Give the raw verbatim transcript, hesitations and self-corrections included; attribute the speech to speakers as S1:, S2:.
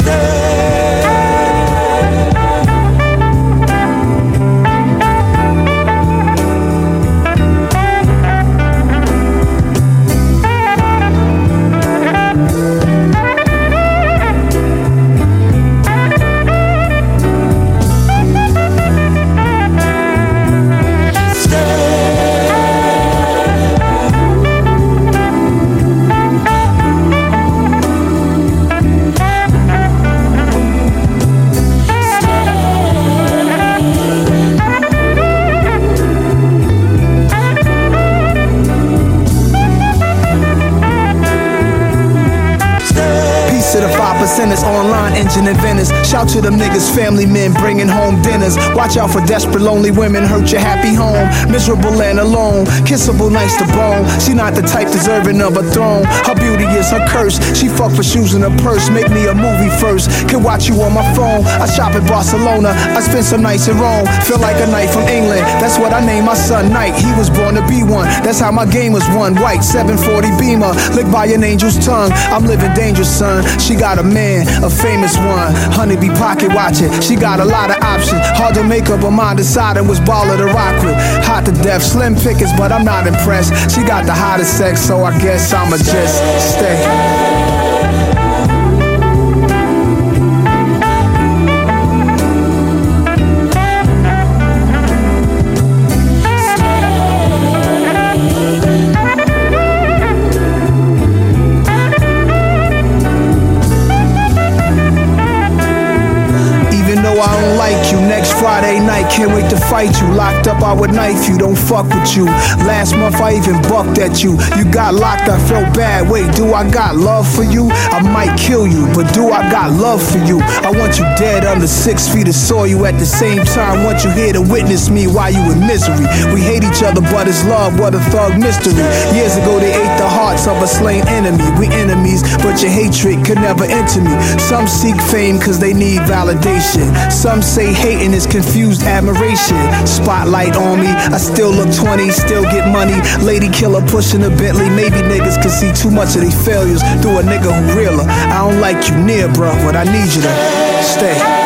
S1: Percenters, online engine inventors. Shout to them niggas, family men bringing home dinners. Watch out for desperate lonely women, hurt your happy home. Miserable and alone, kissable nice to bone. She not the type deserving of a throne. Her beauty is her curse. She fuck for shoes in her purse. Make me a movie first. Can watch you on my phone. I shop in Barcelona. I spend some nights in Rome. Feel like a knight from England. That's what I named my son Knight. He was born to be one. That's how my game was won. White seven forty Beamer, licked by an angel's tongue. I'm living dangerous, son. She got a man, a famous one. Honeybee pocket watching. She got a lot of options. Hard to make up her mind, deciding which baller to rock with. Hot to death, slim pickings, but I'm not impressed. She got the hottest sex, so I guess I'ma just stay. I don't like you. Next Friday night, can't wait to fight you. Locked up, I would knife you. Don't fuck with you. Last month, I even bucked at you. You got locked, I felt bad. Wait, do I got love for you? I might kill you, but do I got love for you? I want you dead under six feet of soil. At the same time, want you here to witness me while you in misery. We hate each other, but it's love. What a thug mystery. Years ago, they ate the hearts of a slain enemy. We enemies, but your hatred could never enter me. Some seek fame cause they need validation. Some say hating is confused admiration. Spotlight on me, I still look twenty, still get money. Lady killer pushing a Bentley. Maybe niggas can see too much of their failures through a nigga who realer. I don't like you near, bruh, but I need you to stay.